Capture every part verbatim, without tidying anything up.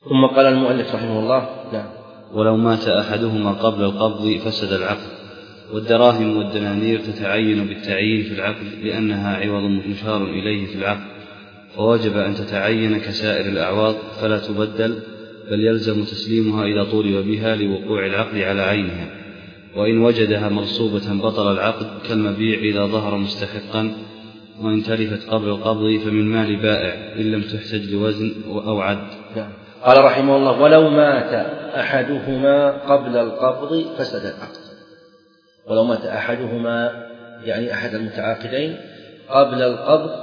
ثم قال المؤلف رحمه الله: نعم. ولو مات أحدهما قبل القبض فسد العقد. والدراهم والدنانير تتعين بالتعيين في العقد لأنها عوض مشار إليه في العقد، فوجب أن تتعين كسائر الأعواض فلا تبدل، بل يلزم تسليمها إذا طولب بها لوقوع العقد على عينها. وإن وجدها مرصوبة بطل العقد كالمبيع إذا ظهر مستحقا، وإن تلفت قبل القبض فمن مال بائع إن لم تحتج لوزن أو عد. قال رحمه الله: ولو مات أحدهما قبل القبض فسد العقد. ولو مات أحدهما يعني أحد المتعاقدين قبل القبض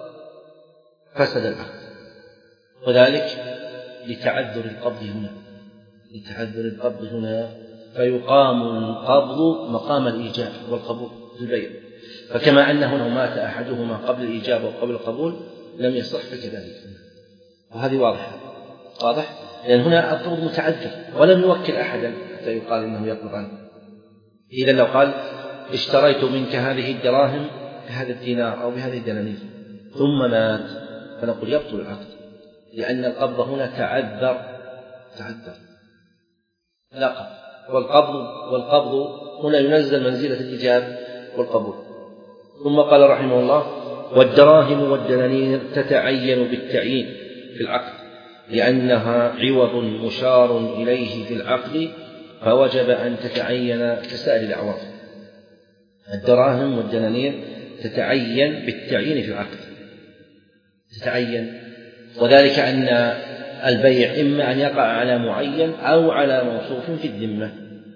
فسد العقد، وذلك لتعذر القبض هنا لتعذر القبض هنا فيقام القبض مقام الإيجاب والقبول في البيع. فكما أنه لو مات أحدهما قبل الإيجاب وقبل القبول لم يصح فكذلك. وهذه واضحة واضح لأن هنا القبض متعذر ولم يوكل أحدا حتى يقال إنه يقبض عنه. إذا لو قال: اشتريت منك هذه الدراهم بهذا الدينار أو بهذه الدنانير ثم مات، فنقول يبطل العقد، لأن القبض هنا تعذر تعذر لا قبض. والقبض والقبض هنا ينزل منزلة الإيجاب والقبول. ثم قال رحمه الله: والدراهم والدنانير تتعين بالتعيين في العقد لأنها عوض مشار إليه في العقد، فوجب أن تتعين كسائر الأعواض. الدراهم والدنانير تتعين بالتعيين في العقد تتعين وذلك أن البيع إما أن يقع على معين أو على موصوف في الذمة،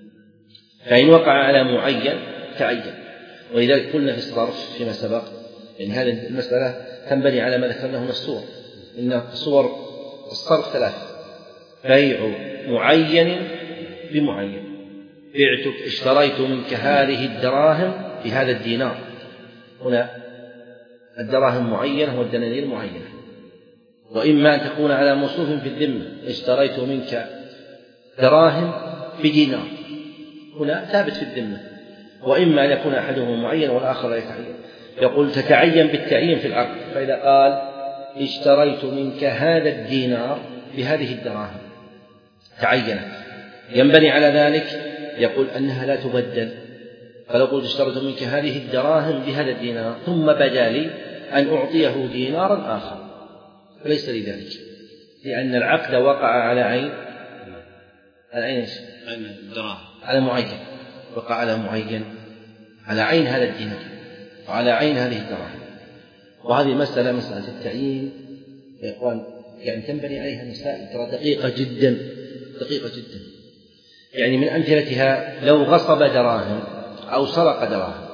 فإن وقع على معين تعين. ولذلك قلنا في الصرف فيما سبق يعني هذه المسألة تنبني على ما ذكرناه من الصور. إن صور الصرف ثلاثة: بيع معين بمعين، بعتك اشتريت منك هذه الدراهم بهذا الدينار، هنا الدراهم معينة والدنانير معينة. وإما أن تكون على موصوف في الذمة: اشتريت منك دراهم بدينار، هنا ثابت في الذمة. وإما أن يكون أحدهما معين والآخر لا يتعين. يقول تتعين بالتعيين في العقد. فإذا قال: اشتريت منك هذا الدينار بهذه الدراهم تعينت، ينبني على ذلك يقول أنها لا تبدل. فلو قلت: اشتريت منك هذه الدراهم بهذا الدينار ثم بدا لي أن أعطيه دينارا آخر، فليس لي ذلك، لأن العقد وقع على عين العين الدراهم على معين، وقع على معين على عين هذا الدينار وعلى عين هذه الدراهم. وهذه مسألة مسألة التعيين يا إخوان يعني تنبني عليها مسائل ترى دقيقة جدا دقيقة جدا. يعني من أمثلتها: لو غصب دراهم أو سرق دراهم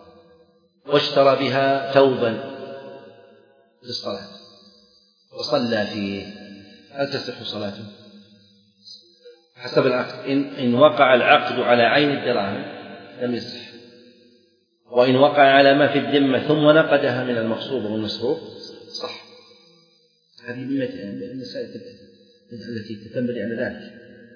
واشترى بها ثوبا للصلاة وصلى فيه، هل تصح صلاته؟ حسب العقد. إن, إن وقع العقد على عين الدراهم لم يصح، وإن وقع على ما في الذمة ثم نقدها من المغصوب والمسروق صح. هذه المسائل التي تنبني على ذلك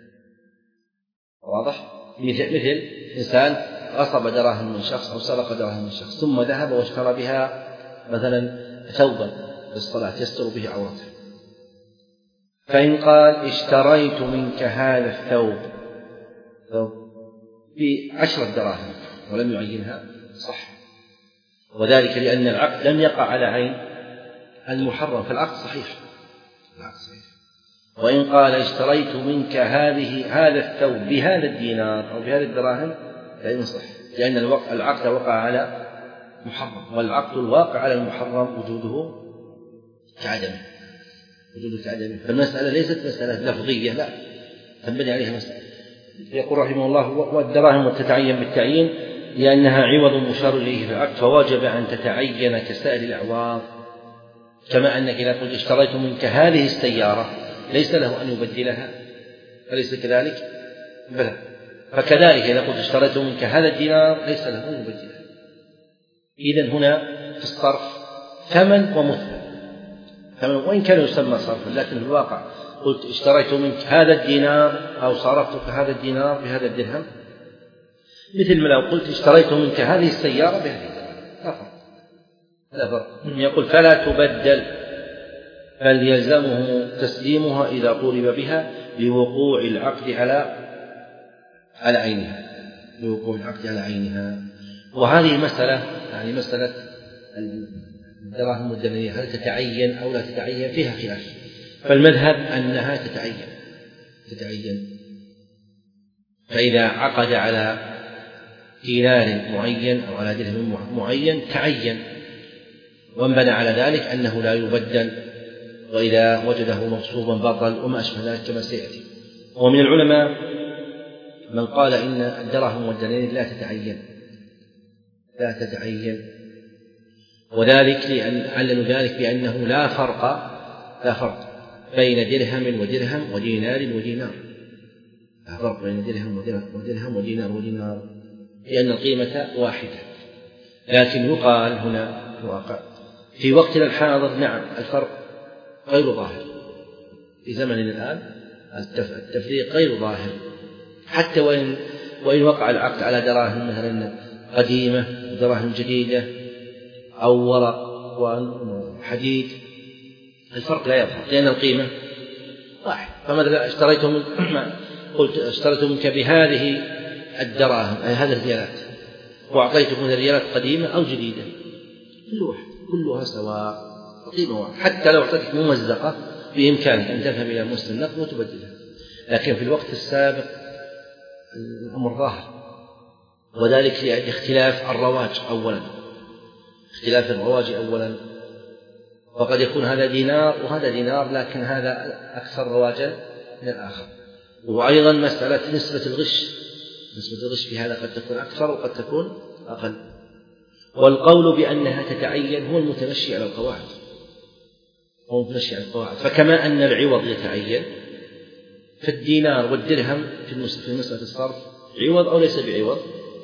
واضح. مثل مثل إنسان غصب دراهم من شخص أو سرق دراهم من شخص ثم ذهب واشترى بها مثلا ثوبا للصلاة يستر به عورته، فإن قال: اشتريت منك هذا الثوب بعشرة دراهم ولم يعينها صح، وذلك لأن العقد لم يقع على عين المحرم، فالعقد صحيح. العقد صحيح. وإن قال: اشتريت منك هذه هذا الثوب بهذا الدينار أو بهذه الدراهم لا يصح، لأن العقد وقع على محرم، والعقد الواقع على المحرم وجوده كعدمه وجوده كعدمه. فالمسألة ليست مسألة لفظية، لا تنبني عليها مسألة. يقول رحمه الله: والدراهم تتعين بالتعيين لأنها عوض مشار إليه في العقد، فواجب أن تتعين كسائر الأعواض. كما أنك إذا قلت: اشتريت منك هذه السيارة ليس له أن يبدلها، أليس كذلك؟ بلى. فكذلك إذا قلت: اشتريت منك هذا الدينار ليس له أن يبدلها. إذن هنا في الصرف ثمن ومثمن، ثمن وإن كان يسمى صرفا، لكن في الواقع قلت: اشتريت منك هذا الدينار أو صرفتك هذا الدينار بهذا الدرهم، مثل ما لو قلت: اشتريت منك هذه السيارة بهذه الدرهم، لا فرق لا فرق. يقول: فلا تبدل بل يلزمه تسليمها إذا طولب بها لوقوع العقد على على عينها لوقوع العقد على عينها. وهذه مسألة يعني مسألة الدراهم والدنانير هل تتعين أو لا تتعين فيها خلاف، فالمذهب أنها تتعين تتعين فإذا عقد على دينار معين أو على درهم معين تعين، وانبنى على ذلك أنه لا يبدل، وإذا وجده مغصوبا بطل وما أشبه ذلك كما سيأتي. ومن العلماء من قال إن الدراهم والدنانير لا تتعين لا تتعين وذلك لأن عللوا ذلك بأنه لا فرق لا فرق بين درهم ودرهم ودينار ودينار لا فرق بين درهم ودرهم ودينار ودينار لأن القيمة واحدة. لكن يقال هنا في وقتنا الحاضر نعم الفرق غير ظاهر، في زمننا الآن التفريق غير ظاهر، حتى وإن وإن وقع العقد على دراهم مثلا قديمة ودراهم جديدة أو ورق وحديد الفرق لا يظهر لأن القيمة واحد. فمثلا اشتريت من قلت اشتريت منك بهذه الدراهم أي هذه الريالات وأعطيتك من الريالات قديمة أو جديدة كل واحد كلها سواء قيمة واحد، حتى لو أعطيتك ممزقة بإمكانك أن تذهب إلى مسلم النقد وتبدلها. لكن في الوقت السابق الأمر ظاهر، وذلك لاختلاف الرواج أولا اختلاف الرواج أولا وقد يكون هذا دينار وهذا دينار لكن هذا أكثر رواجا من الآخر. وأيضا مسألة نسبة الغش نسبة الغش في هذا قد تكون أكثر وقد تكون أقل. والقول بأنها تتعين هو المتمشي على القواعد هو المتمشي على القواعد فكما أن العوض يتعين فالدينار والدرهم في مسألة الصرف عوض أو ليس بعوض؟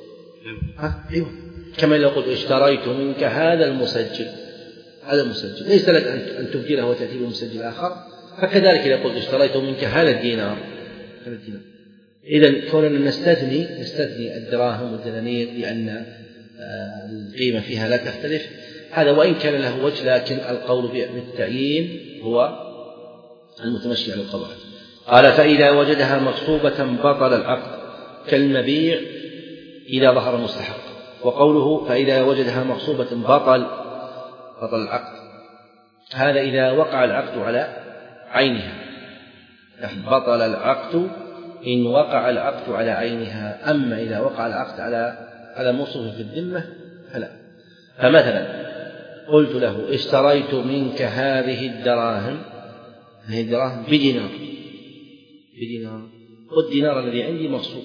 ها عوض. كما لو قلت اشتريت منك هذا المسجل هذا المسجل ليس لك أن تبدله وتأتي بمسجل آخر، فكذلك إذا قلت اشتريت منك هذا الدينار هذا الدينار. إذن كوننا نستثني نستثني الدراهم والدنانير لأن القيمة فيها لا تختلف هذا وإن كان له وجه، لكن القول بالتعيين هو المتمشي على القواعد. قال فإذا وجدها مغصوبة بطل العقد كالمبيع إذا ظهر المستحق. وقوله فإذا وجدها مغصوبة بطل بطل العقد هذا إذا وقع العقد على عينها بطل العقد إن وقع العقد على عينها، أما إذا وقع العقد على على موصوف في الذمة فلا. فمثلا قلت له اشتريت منك هذه الدراهم هذه الدراهم بدينار بدينار والدينار الذي عندي مغصوب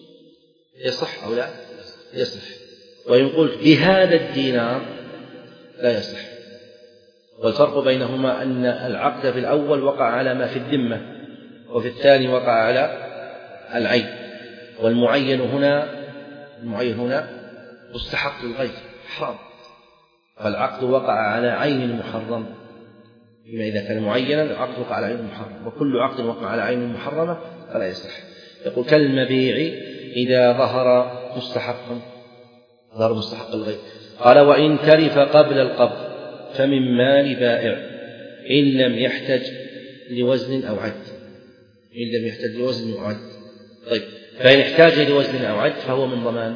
يصح أو لا يصح. وإن قلت بهذا الدينار لا يصح. والفرق بينهما أن العقد في الأول وقع على ما في الذمة وفي الثاني وقع على العين، والمعين هنا المعين هنا مستحق للغير حرام، فالعقد وقع على عين محرم. بما إذا كان معينا العقد وقع على عين محرم، وكل عقد وقع على عين محرمة فلا يصح. يقول كالمبيع إذا ظهر مستحقا ظهر مستحق الغير. قال وإن تلف قبل القبض فمن مال بائع إن لم يحتج لوزن أو عد إن لم يحتج لوزن أو عد. طيب فإن احتاج لوزن أو عد فهو من ضمان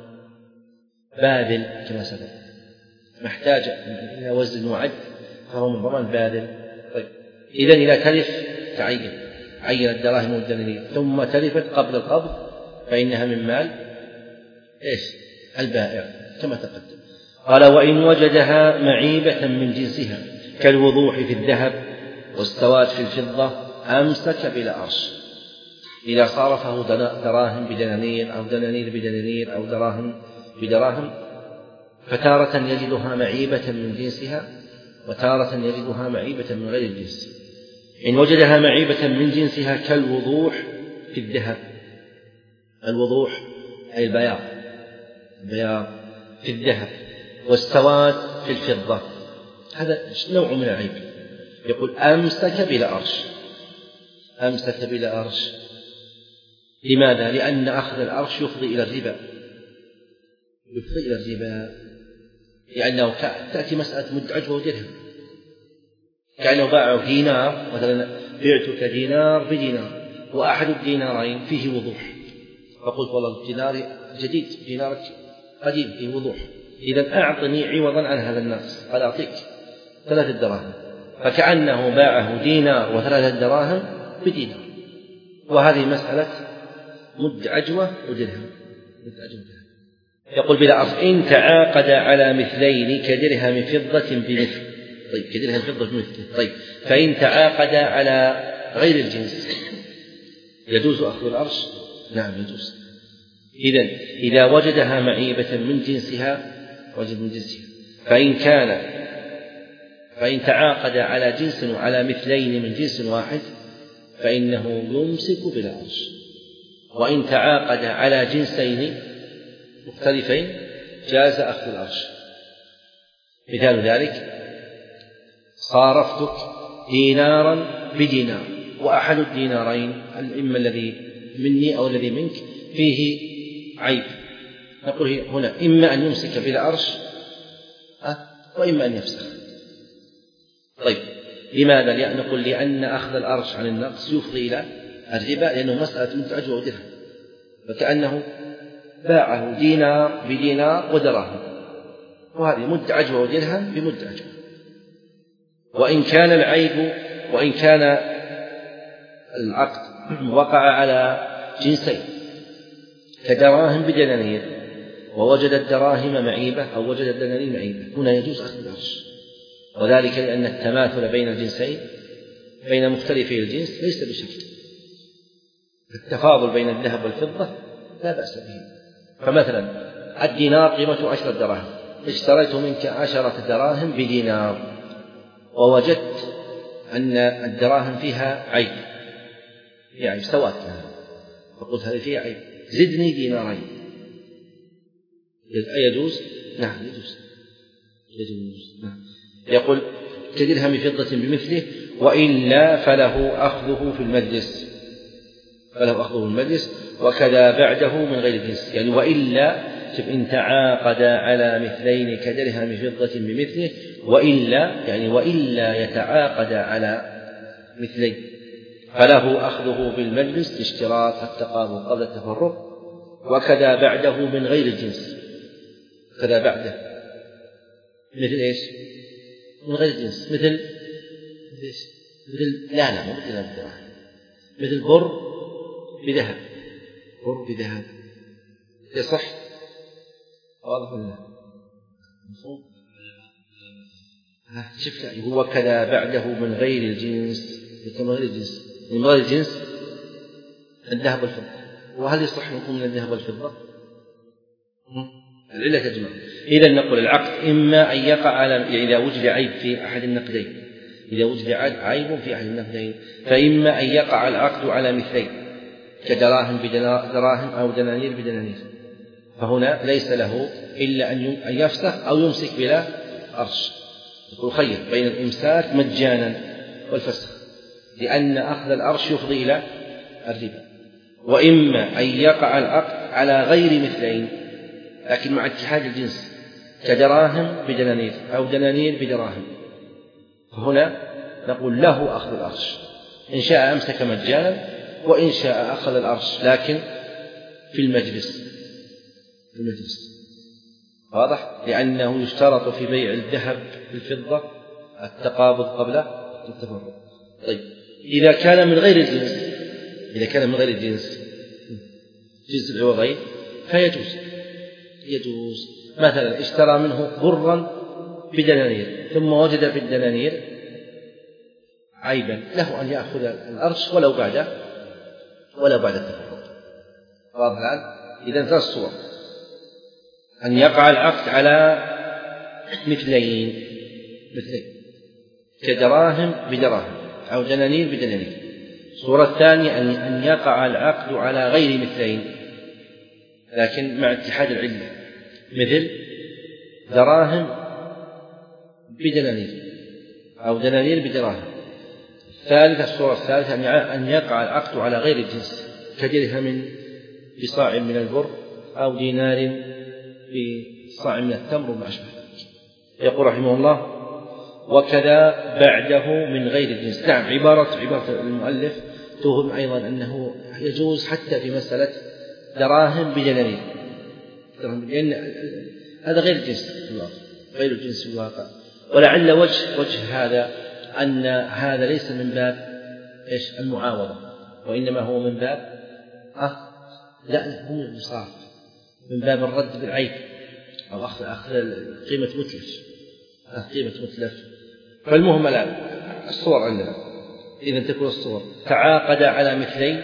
باذل كما سبق، محتاج إلى وزن وعد فهو من ضمان باذل. طيب إذن إذا تلف تعين عين الدراهم والدنانير ثم تلفت قبل القبض فإنها من مال إيش البائع كما تقدم. قال وإن وجدها معيبة من جنسها كالوضوح في الذهب والسواد في الفضة أمسك بلا أرش. إذا صارفه دراهم بدنانير أو دنانير بدنانير أو دراهم بدراهم فتارة يجدها معيبة من جنسها وتارة يجدها معيبة من غير الجنس. إن وجدها معيبة من جنسها كالوضوح في الذهب، الوضوح أي البياض البياض في الذهب والسواد في الفضة، هذا نوع من العيب. يقول أمسك بلا أرش أمسك بلا أرش. لماذا؟ لأن أخذ الأرش يفضي إلى الربا يفضي إلى الربا لأنه تأتي مسألة مد عجوة ودرهم كأنه باعه دينار مثلا، بعتك دينار بدينار، وأحد الدينارين فيه وضوح، فقلت والله الدينار جديد دينارك قديم فيه وضوح، إذا أعطني عوضا عن هذا النقص، قال أعطيك ثلاثة دراهم، فكأنه باعه دينار وثلاثة دراهم بدينار. وهذه مسألة مد عجوة ودرهم. يقول بلا أصل إن تعاقد على مثلين كدرهم فضة بمثل، طيب كدرهم فضة بمثل، طيب فإن تعاقد على غير الجنس يجوز أخذ العرش؟ نعم يجوز. إذن إذا وجدها معيبة من جنسها وجد من جنسها، فإن كان فإن تعاقد على جنس وعلى مثلين من جنس واحد فإنه يمسك بالعرش، وإن تعاقد على جنسين مختلفين جاز أخذ العرش. مثال ذلك صارفتك دينارا بدينار، وأحد الدينارين إما الذي مني أو الذي منك فيه عيب، نقول هنا إما أن يمسك بالعرش وإما أن يفسخ. طيب لماذا؟ نقول لأن أخذ العرش عن النقص يفضي إلى الربا، لأنه مسألة مد عجوة ودرهم، فكأنه باعه دينار بدينار ودراهم، وهذه مد عجوة ودرهم بمد عجوة. وإن كان العيب وإن كان العقد وقع على جنسين كدراهم بدنانير، ووجد الدراهم معيبة أو وجد الدنانير معيبة، هنا يجوز أخذ العرش، وذلك لأن التماثل بين الجنسين بين مختلفي الجنس ليس بشرط، التفاضل بين الذهب والفضة لا بأس به. فمثلا الدينار قيمته عشرة دراهم، اشتريت منك عشرة دراهم بدينار، ووجدت أن الدراهم فيها عيب، يعني سوات، فقلت هذه فيها عيب زدني دينارين، يجوز؟ نعم يجوز يجوز نعم. يقول كدرهم فضة بمثله، وإلا فله أخذه في المجلس، فله أخذه في المجلس، وكذا بعده من غير جنس. يعني وإلا شوف إن تعاقد على مثلين كدرهم فضة بمثله، وإلا يعني وإلا يتعاقد على مثلين فله أخذه بالمجلس لاشتراط التقابل قبل التفرق، وكذا بعده من غير الجنس. كذا بعده مثل إيش؟ من غير الجنس، مثل مثل لا لا مو مثل الدراهم، مثل بر بذهب، بر بذهب يصح؟ واضح ولا لا؟ شفت هو كذا بعده من غير الجنس، من غير الجنس من غير الجنس الذهب والفضة. وهل يصح يكون من الذهب والفضة؟ العلة تجمع. إذا نقول العقد إما أن يقع على، إذا وجد عيب في أحد النقدين، إذا وجد عيب في أحد النقدين فإما أن يقع العقد على مثلين كدراهم بدراهم أو دنانير بدنانير، فهنا ليس له إلا أن يفسخ أو يمسك بلا عرش. يقول خير بين الإمساك مجانا والفسخ، لأن أخذ العرش يفضي إلى الربا. وإما أن يقع العقد على غير مثلين لكن مع اتحاد الجنس كدراهم بدنانير أو دنانير بدراهم، فهنا نقول له أخذ العرش، إن شاء أمسك مجانا وإن شاء أخذ العرش لكن في المجلس في المجلس واضح؟ لأنه يشترط في بيع الذهب بالفضة التقابض قبل التفرق. طيب إذا كان من غير الجنس، إذا كان من غير الجنس جنس العوضين فيجوز يجوز مثلا اشترى منه برا بدنانير ثم وجد في الدنانير عيبا، له أن يأخذ العرش ولو بعد ولو بعد التفرق. واضح الآن؟ إذا ثلاث صور: أن يقع العقد على مثلين مثلين كدراهم بدراهم أو دنانير بدنانير. الصورة الثانية أن يقع العقد على غير مثلين لكن مع اتحاد العلة، مثل دراهم بدنانير أو دنانير بدراهم. الثالثة الصورة الثالثة أن يقع العقد على غير الجنس كدرهم بصاع من البر أو دينار بصاع من التمر وما أشبه ذلك. يقول رحمه الله: وكذا بعده من غير الجنس. نعم، عبارة عبارة المؤلف توهم أيضا أنه يجوز حتى في مسألة دراهم بدنانير، لأن هذا غير الجنس في الواقع، غير الجنس في الواقع. ولعل وجه وجه هذا أن هذا ليس من باب إيش المعاوضة، وإنما هو من باب أه لا لا هو المصارف، من باب الرد بالعيب أو أخذ أخذ قيمة متلف، أخذ قيمة متلف. فالمهم الآن الصور عندنا، إذا تكون الصور تعاقد على مثلين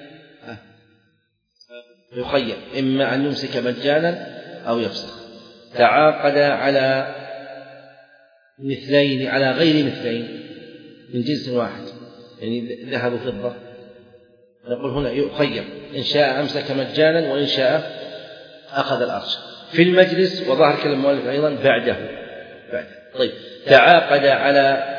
يخير إما أن يمسك مجانا أو يفسخ. تعاقد على مثلين على غير مثلين من جنس واحد، يعني ذهب وفضة، نقول هنا يخير إن شاء أمسك مجانا وإن شاء أخذ الأرش في المجلس. وظاهر كلام المؤلف أيضا بعده بعده. طيب، تعاقد على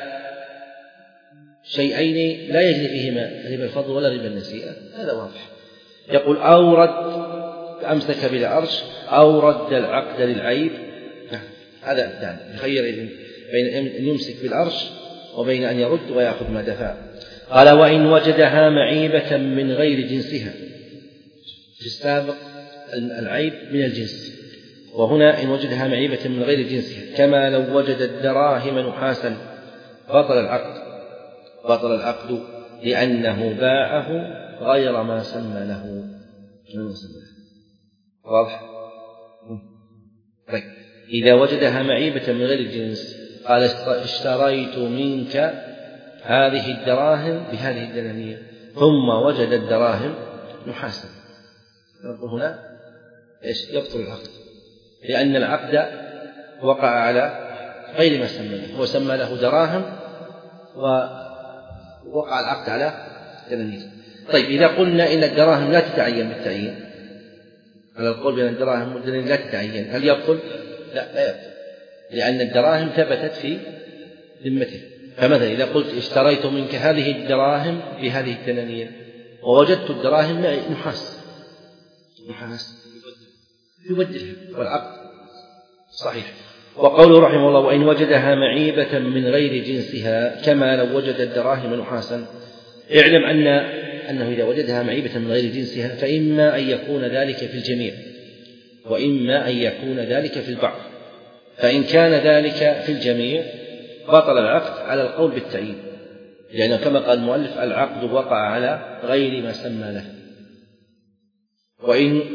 شيئين لا يجري فيهما ربا الفضل ولا ربا النسيئة، هذا واضح. يقول أو رد أمسك بلا أرش أو رد العقد للعيب، هذا الثاني يخير بين أن يمسك بالأرش وبين أن يرد ويأخذ ما دفع. قال وإن وجدها معيبة من غير جنسها، في السابق العيب من الجنس، وهنا إن وجدها معيبة من غير جنسها، كما لو وجد الدراهم نحاسا بطل العقد بطل العقد لأنه باعه غير ما سمى له. واضح؟ طيب، إذا وجدها معيبة من غير الجنس قال اشتريت منك هذه الدراهم بهذه الدنانير، ثم وجد الدراهم نحاسا، هنا إيش يبطل العقد، لأن العقد وقع على غير ما سمى له، هو سمى له دراهم ووقع العقد على دنانير. طيب، إذا قلنا إن الدراهم لا تتعين بالتعيين، على القول بأن الدراهم والدنانير لا تتعين، هل يبطل؟ لا لا يبطل، لأن الدراهم ثبتت في ذمته. فمثلا إذا قلت اشتريت منك هذه الدراهم بهذه الدنانير ووجدت الدراهم نحاس نحاس يبدلها والعقد صحيح. وقوله رحمه الله وإن وجدها معيبة من غير جنسها كما لو وجد الدراهم نحاسا، اعلم أن أنه إذا وجدها معيبة من غير جنسها فإما أن يكون ذلك في الجميع وإما أن يكون ذلك في البعض. فإن كان ذلك في الجميع بطل العقد على القول بالتعيين، لأنه كما قال المؤلف العقد وقع على غير ما سمى له. وإن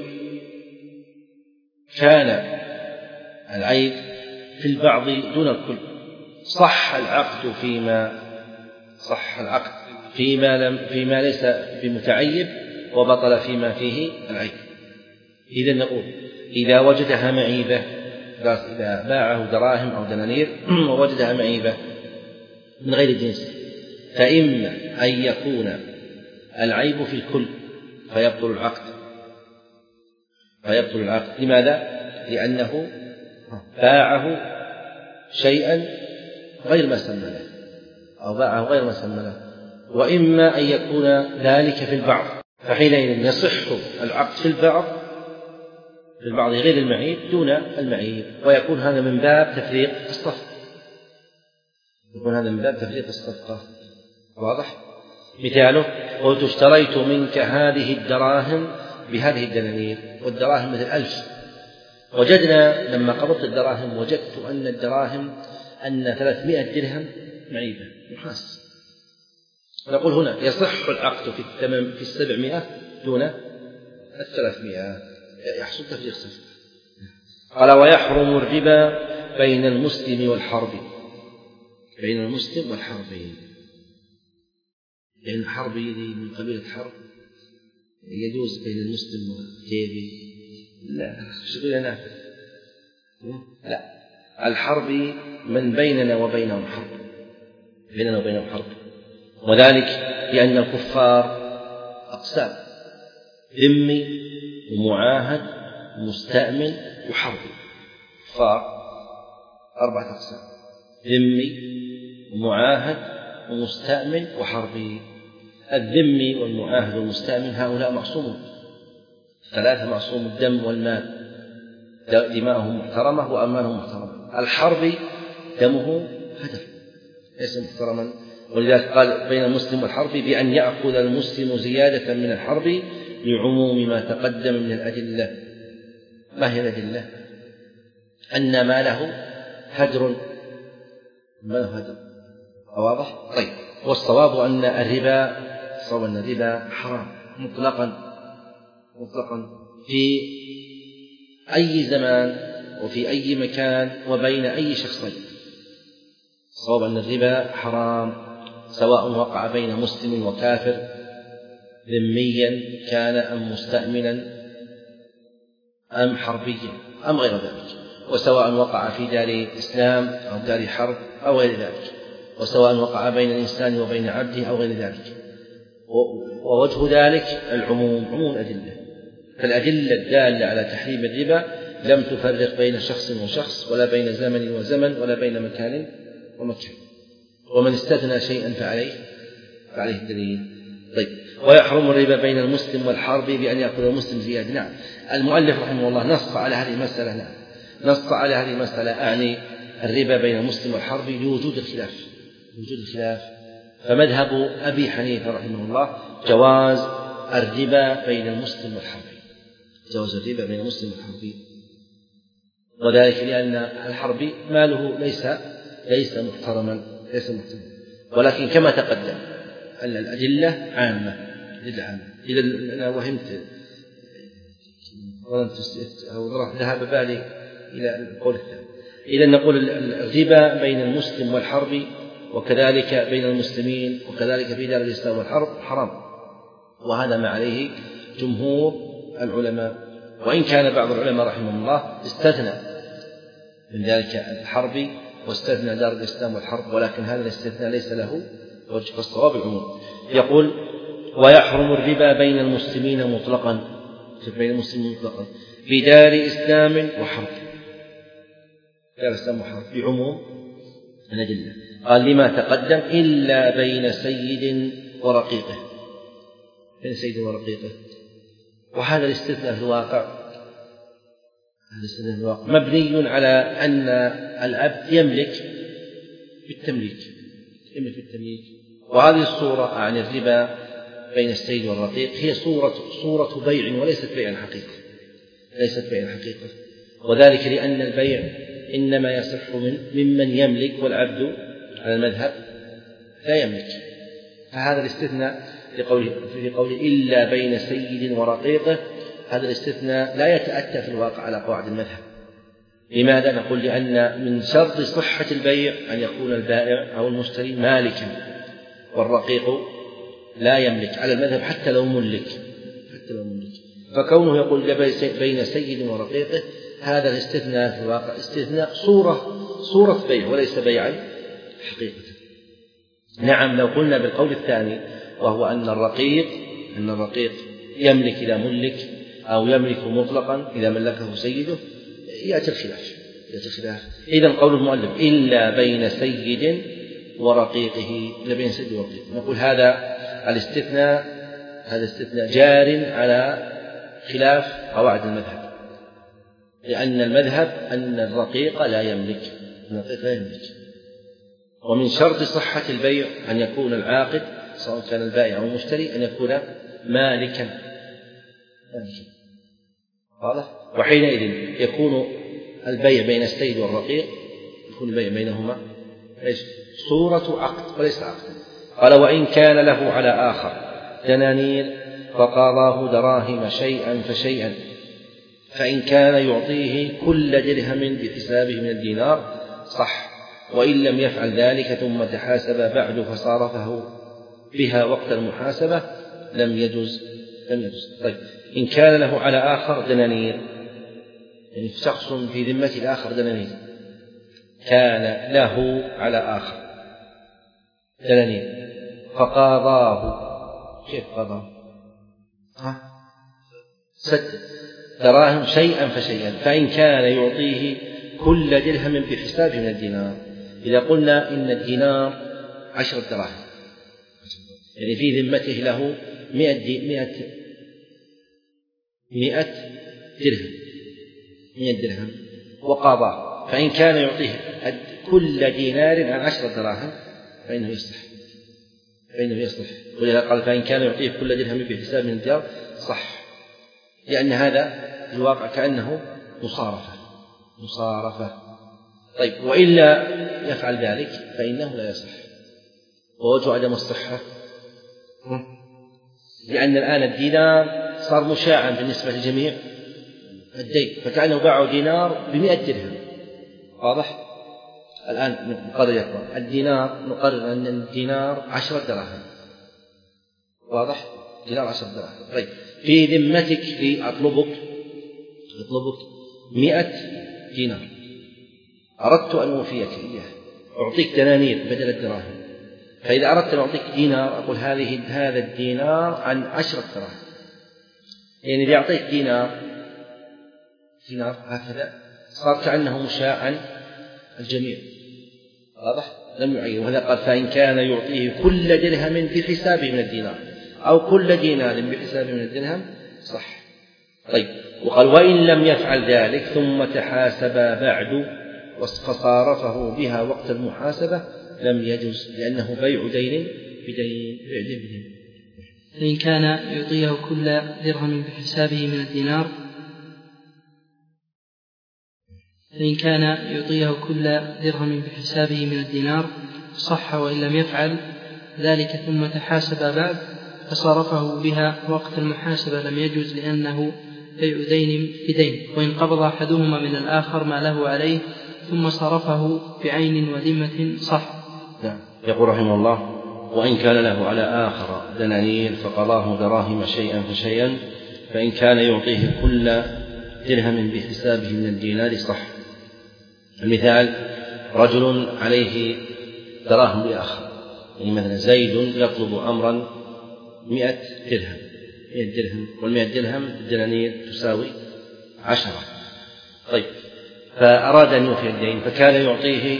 كان العيب في البعض دون الكل صح العقد فيما صح العقد فيما لم فيما ليس بمتعيب وبطل فيما فيه العيب. إذا نقول إذا وجدها معيبة، إذا باعه دراهم أو دنانير ووجدها معيبة من غير جنسه، فإما أن يكون العيب في الكل فيبطل العقد فيبطل العقد لماذا؟ لأنه باعه شيئا غير ما سمى له أو باعه غير ما سمى له. وإما أن يكون ذلك في البعض، فحينئذ يصح العقد في البعض في البعض غير المعيب دون المعيب، ويكون هذا من باب تفريق الصفقة يكون هذا من باب تفريق الصفقة. واضح؟ مثاله قلت اشتريت منك هذه الدراهم بهذه الدنانير، والدراهم مثل ألف، وجدنا لما قبضت الدراهم وجدت أن الدراهم أن ثلاثمائة درهم معيبة نحاس، نقول هنا يصح العقد في الثمن في السبعمائة دون الثلاثمائة، يحصل تفريق صفقة. قال ويحرم الربا بين المسلم والحربي بين المسلم والحربي لأن الحربي من قبيلة حرب يجوز بين المسلم والكيبي، لا شغل نافذ، لا الحربي من بيننا وبينهم حرب بيننا وبينهم حرب وذلك لأن الكفار أقسام: ذمي ومعاهد ومستأمن وحربي. كفار أربعة أقسام: ذمي ومعاهد ومستأمن وحربي. الذمي والمعاهد والمستأمن هؤلاء معصومون، ثلاثة: معصوم الدم والمال، دماؤهم محترمة وأمانهم محترمة. الحربي دمه هدر ليس محترما. ولذلك قال بين المسلم والحرب بأن يأخذ المسلم زيادة من الحرب لعموم ما تقدم من الأدلة. ما هي الأدلة؟ أن ما له هدر، ما له هدر. واضح؟ طيب، والصواب أن الربا صواب أن الربا حرام مطلقا مطلقا في أي زمان وفي أي مكان وبين أي شخصين. صواب أن الربا حرام سواء وقع بين مسلم وكافر، ذميا كان أم مستأمنا أم حربيا أم غير ذلك، وسواء وقع في دار إسلام أو دار حرب أو غير ذلك، وسواء وقع بين الإنسان وبين عبده أو غير ذلك. ووجه ذلك العموم، عموم الأدلة. فالأدلة الدالة على تحريم الربا لم تفرق بين شخص وشخص، ولا بين زمن وزمن، ولا بين مكان ومكان. ومن استثنى شيئا فعليه فعليه الدليل. طيب، ويحرم الربا بين المسلم والحرب بأن يأخذ المسلم زيادة. نعم، المؤلف رحمه الله نص على هذه المسألة. نعم، نص على هذه المسألة، أعني الربا بين المسلم والحرب لوجود الخلاف وجود الخلاف فمذهب أبي حنيفة رحمه الله جواز الربا بين المسلم والحربي، جواز الربا بين المسلم والحربي، وذلك لأن الحربي ماله ليس ليس محترما ليس محترما ولكن كما تقدم أن الأدلة عامة أدلة عامة. إذا أنا وهمت أو ذهب بالي إلى القول الثاني. إذا نقول الربا بين المسلم والحربي، وكذلك بين المسلمين، وكذلك في دار الإسلام والحرب حرام، وهذا ما عليه جمهور العلماء، وإن كان بعض العلماء رحمه الله استثنى من ذلك الحربي واستثنى دار الإسلام والحرب، ولكن هذا الاستثناء ليس له وجه، فالصواب العموم. يقول ويحرم الربا بين المسلمين مطلقا بين المسلمين مطلقا في دار إسلام وحرب، دار إسلام وحرب بعموم الأدلة. قال لما تقدم إلا بين سيد ورقيقه، بين سيد ورقيقه. وهذا الاستثناء في الواقع هذا الاستثناء في الواقع مبني على أن العبد يملك بالتمليك يملك بالتمليك وهذه الصورة عن الربا بين السيد والرقيق هي صورة صورة بيع وليست بيع حقيقة ليست بيع حقيقة وذلك لأن البيع إنما يصح من ممن يملك، والعبد على المذهب لا يملك. فهذا الاستثناء لقوله في قوله إلا بين سيد ورقيقه، هذا الاستثناء لا يتأتى في الواقع على قواعد المذهب. لماذا؟ نقول لأن من شرط صحة البيع أن يكون البائع أو المشتري مالكا، والرقيق لا يملك على المذهب حتى لو ملك حتى لو ملك فكونه يقول بين سيد ورقيقه، هذا الاستثناء في الواقع استثناء صورة صورة بيع وليس بيعا حقيقة. نعم، لو قلنا بالقول الثاني وهو أن الرقيق أن الرقيق يملك إذا ملك أو يملك مطلقا إذا ملكه سيده، يأتي الخلاف يأتي الخلاف إذن قول المؤلف إلا بين سيد ورقيقه، إلا بين سيد ورقيقه، نقول هذا الاستثناء هذا الاستثناء جار على خلاف قواعد المذهب، لأن المذهب أن الرقيق لا يملك الرقيق لا يملك ومن شرط صحة البيع أن يكون العاقد سواء كان البائع أو المشتري أن يكون مالكا واضح؟ وحينئذ يكون البيع بين السيد والرقيق يكون البيع بينهما ايش؟ صورة عقد وليس عقدا. قال وإن كان له على آخر دنانير فقاضاه دراهم شيئا فشيئا، فإن كان يعطيه كل درهم بحسابه من الدينار صح، وإن لم يفعل ذلك ثم تحاسب بعد فصارفه بها وقت المحاسبة لم يجوز لم يجوز. طيب، إن كان له على آخر دنانير، يعني شخص في ذمة الآخر دنانير، كان له على آخر دنانير فقاضاه، كيف قاضاه؟ ها؟ ست دراهم شيئا فشيئا، فإن كان يعطيه كل درهم بحسابه من الدينار. إذا قلنا إن الدينار عشرة دراهم، يعني في ذمته له مئة مئة مئة درهم مئة درهم وقاضاه، فإن كان يعطيه كل دينار عن عشرة دراهم فإنه يصلح فإنه يصلح ولذا قال فإن كان يعطيه كل درهم بحساب من الديار صح، لأن هذا في الواقع كأنه مصارفة مصارفة طيب وإلا يفعل ذلك فإنه لا يصح. ووجه عدم الصحة لأن الآن الدينار صار مشاعا بالنسبة لجميع الدين، فكأنه باعوا دينار بمئة درهم. واضح؟ الآن نقرر يقرأ الدينار، نقرر أن الدينار عشرة دراهم. واضح؟ دينار عشرة دراهم. طيب في ذمتك في أطلبك أطلبك مئة دينار، أردت أن أوفيك إياه، أعطيك دنانير بدل الدراهم. فإذا أردت أن أعطيك دينار أقول هذه هذا الدينار عن عشرة دراهم، يعني إذا أعطيك دينار دينار هكذا صار كأنه مشاع عن الجميع. واضح؟ لم يعين. وهذا قال فإن كان يعطيه كل درهم بحسابه من الدينار أو كل دينار بحسابه من الدرهم صح. طيب وقال وإن لم يفعل ذلك ثم تحاسبا بعد فصارفه بها وقت المحاسبة لم يجوز، لأنه بيع دين بدين بيع دين بدين. فإن كان يعطيه كل درهم بحسابه من الدينار فإن كان يعطيه كل درهم بحسابه من الدينار صح، وإن لم يفعل ذلك ثم تحاسب بعد فصرفه بها وقت المحاسبة لم يجوز، لأنه بيع دين بدين. وإن قبض أحدهما من الآخر ما له عليه ثم صرفه بعين وذمة صح. يقول رحمه الله وإن كان له على آخر دنانير فقضاه دراهم شيئا فشيئا، فإن كان يعطيه كل درهم بحسابه من الدينار صح. المثال رجل عليه دراهم لآخر، يعني مثلا زيد يطلب أمرا مئة درهم مئة درهم والمئة درهم الدنانير تساوي عشرة. طيب فأراد أن يوفي الدين فكان يعطيه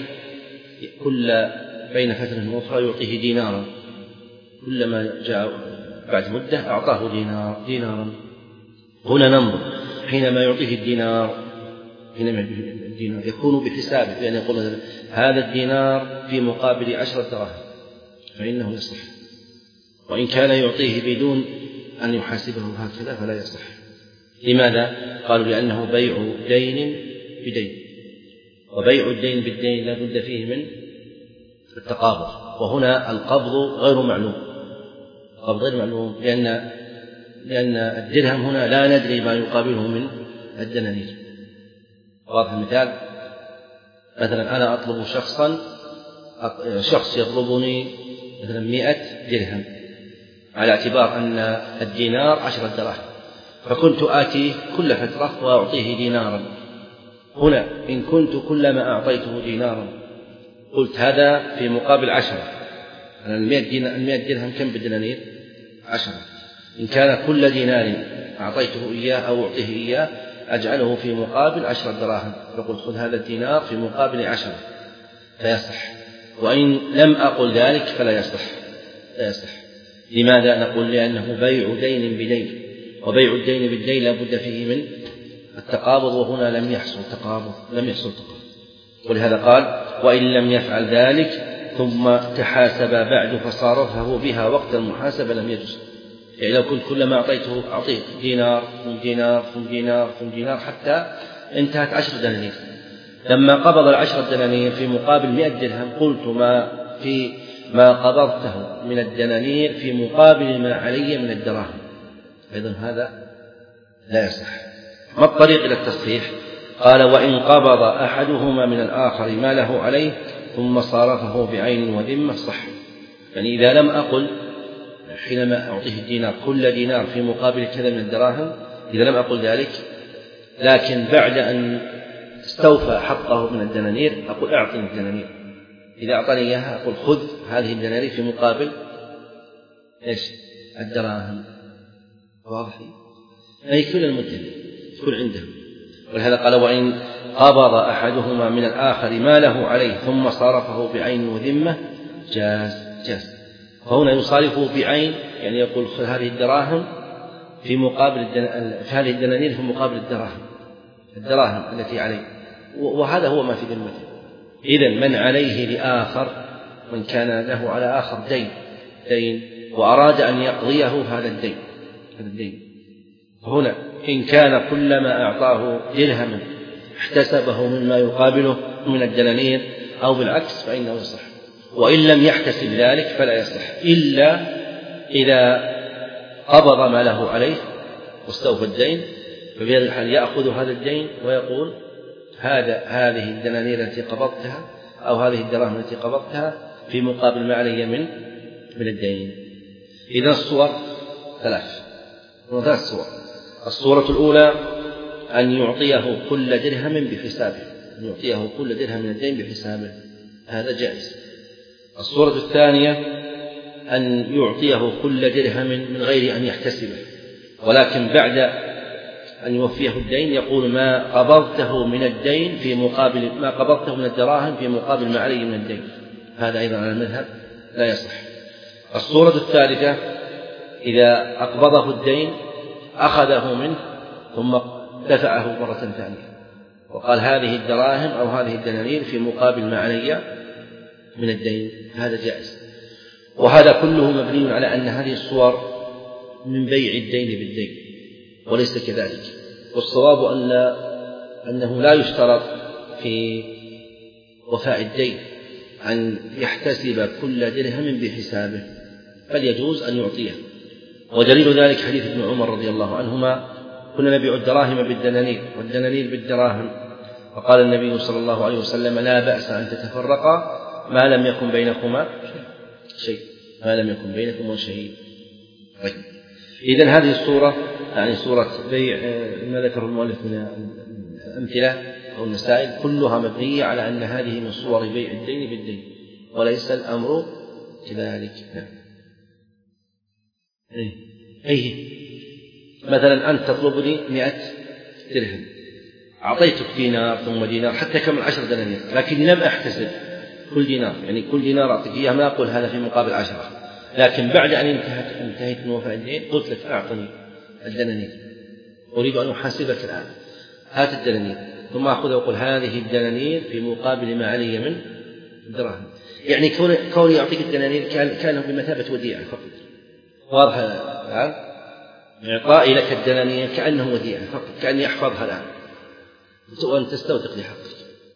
كل بين فترة وأخرى يعطيه دينارا، كلما جاء بعد مدة أعطاه دينار دينارا. هنا ننظر حينما يعطيه الدينار حينما الدينار يكون بحسابه، لأن يقول هذا الدينار في مقابل عشرة دراهم فإنه يصح. وإن كان يعطيه بدون أن يحاسبه هكذا فلا يصح. لماذا؟ قالوا لأنه بيع دين بدين، وبيع الدين بالدين لا بد فيه من التقابض، وهنا القبض غير معلوم القبض غير معلوم لأن لأن الدرهم هنا لا ندري ما يقابله من الدنانير. واضح المثال؟ مثلا أنا أطلب شخصا شخص يطلبني مثلا مئة درهم على اعتبار أن الدينار عشرة دراهم، فكنت آتيه كل فترة وأعطيه دينارا. هنا إن كنت كلما أعطيته دينارا قلت هذا في مقابل عشرة، المئة درهم كم بالدنانير؟ عشرة. إن كان كل دينار أعطيته إياه أو أعطيه إياه أجعله في مقابل عشرة دراهم، فقل خذ هذا الدينار في مقابل عشرة فيصح. وإن لم أقل ذلك فلا يصح لا يصح. لماذا؟ نقول لأنه بيع دين بدين، وبيع الدين بالدين لا بد فيه من التقابض، وهنا لم يحصل تقابض لم يحصل تقابض ولهذا قال وإن لم يفعل ذلك ثم تحاسب بعد فصارفه بها وقت المحاسبة لم يجوز. يعني لو كنت كلما أعطيته أعطيه دينار ثم دينار ثم دينار ثم دينار حتى انتهت عشر دنانير، لما قبض العشر دنانير في مقابل مئة درهم قلت ما في ما قبضته من الدنانير في مقابل ما علي من الدراهم، أيضا هذا لا يصح. ما الطريق إلى التصحيح؟ قال وإن قبض أحدهما من الآخر ما له عليه ثم صارفه بعين وذمة صح. يعني إذا لم أقل حينما أعطيه الدينار كل دينار في مقابل كذا من الدراهم، إذا لم أقل ذلك لكن بعد أن استوفى حقه من الدنانير أقول أعطني الدنانير، إذا أعطاني إياها أقول خذ هذه الدنانير في مقابل إيش؟ الدراهم. واضح؟ أي كل المدة تكون عندهم. ولهذا قال وإن قبض أحدهما من الآخر ما له عليه ثم صرفه بعين وذمة جاز جاز. فهنا يصارفه بعين، يعني يقول خذ هذه الدراهم في مقابل هذه الدنانير في مقابل الدراهم الدراهم التي عليه، وهذا هو ما في ذمته. إذن من عليه لآخر من كان له على آخر دين دين وأراد أن يقضيه هذا الدين هذا الدين هنا إن كان كلما أعطاه درهما احتسبه مما يقابله من الدنانير أو بالعكس فإنه يصح، وإن لم يحتسب ذلك فلا يصح إلا إذا قبض ما له عليه واستوفى الدين، ففي هذه الحال يأخذ هذا الدين ويقول هذا هذه الدنانير التي قبضتها أو هذه الدراهم التي قبضتها في مقابل ما علي من من الدين. إذا الصور ثلاث ثلاث صور. الصورة الأولى أن يعطيه كل درهم بحسابه، أن يعطيه كل درهم من الدين بحسابه، هذا جائز. الصورة الثانية أن يعطيه كل درهم من غير أن يحتسبه، ولكن بعد أن يوفيه الدين يقول ما قبضته من الدين في مقابل ما قبضته من الدراهم في مقابل ما علي من الدين، هذا أيضا على المذهب لا يصح. الصورة الثالثة إذا أقبضه الدين أخذه منه ثم دفعه مرة ثانية وقال هذه الدراهم أو هذه الدنانير في مقابل ما علي من الدين، هذا جائز. وهذا كله مبني على أن هذه الصور من بيع الدين بالدين وليس كذلك. والصواب أن لا أنه لا يشترط في وفاء الدين أن يحتسب كل درهم بحسابه، بل يجوز أن يعطيه. ودليل ذلك حديث ابن عمر رضي الله عنهما كنا نبيع الدراهم بالدنانير والدنانير بالدراهم، فقال النبي صلى الله عليه وسلم لا بأس أن تتفرقا ما لم يكن بينكما شيء ما لم يكن بينكما شيء. طيب. إذن هذه الصورة يعني صورة بيع ما ذكر المؤلف من الأمثلة أو المسائل كلها مبنية على أن هذه من صور بيع الدين بالدين وليس الأمر كذلك. أي أيه. مثلا أنت تطلبني مئة درهم، أعطيتك دينار ثم دينار حتى كم عشر دنانير، لكن لم أحتسب كل دينار، يعني كل دينار أعطيك إياه ما أقول هذا في مقابل عشرة، لكن بعد أن انتهت انتهيت من وفاء الدين قلت لك أعطني الدنانير، أريد أن أحاسبك الآن، هات الدنانير، ثم أخذ وأقول هذه الدنانير في مقابل ما علي من الدراهم. يعني كوني يعطيك الدنانير كان بمثابة وديعة فقط، واضح الآن؟ إعطائي لك الدنانير كأنه وديعة فقط، كأني أحفظها الآن وأن تستوثق لحقك.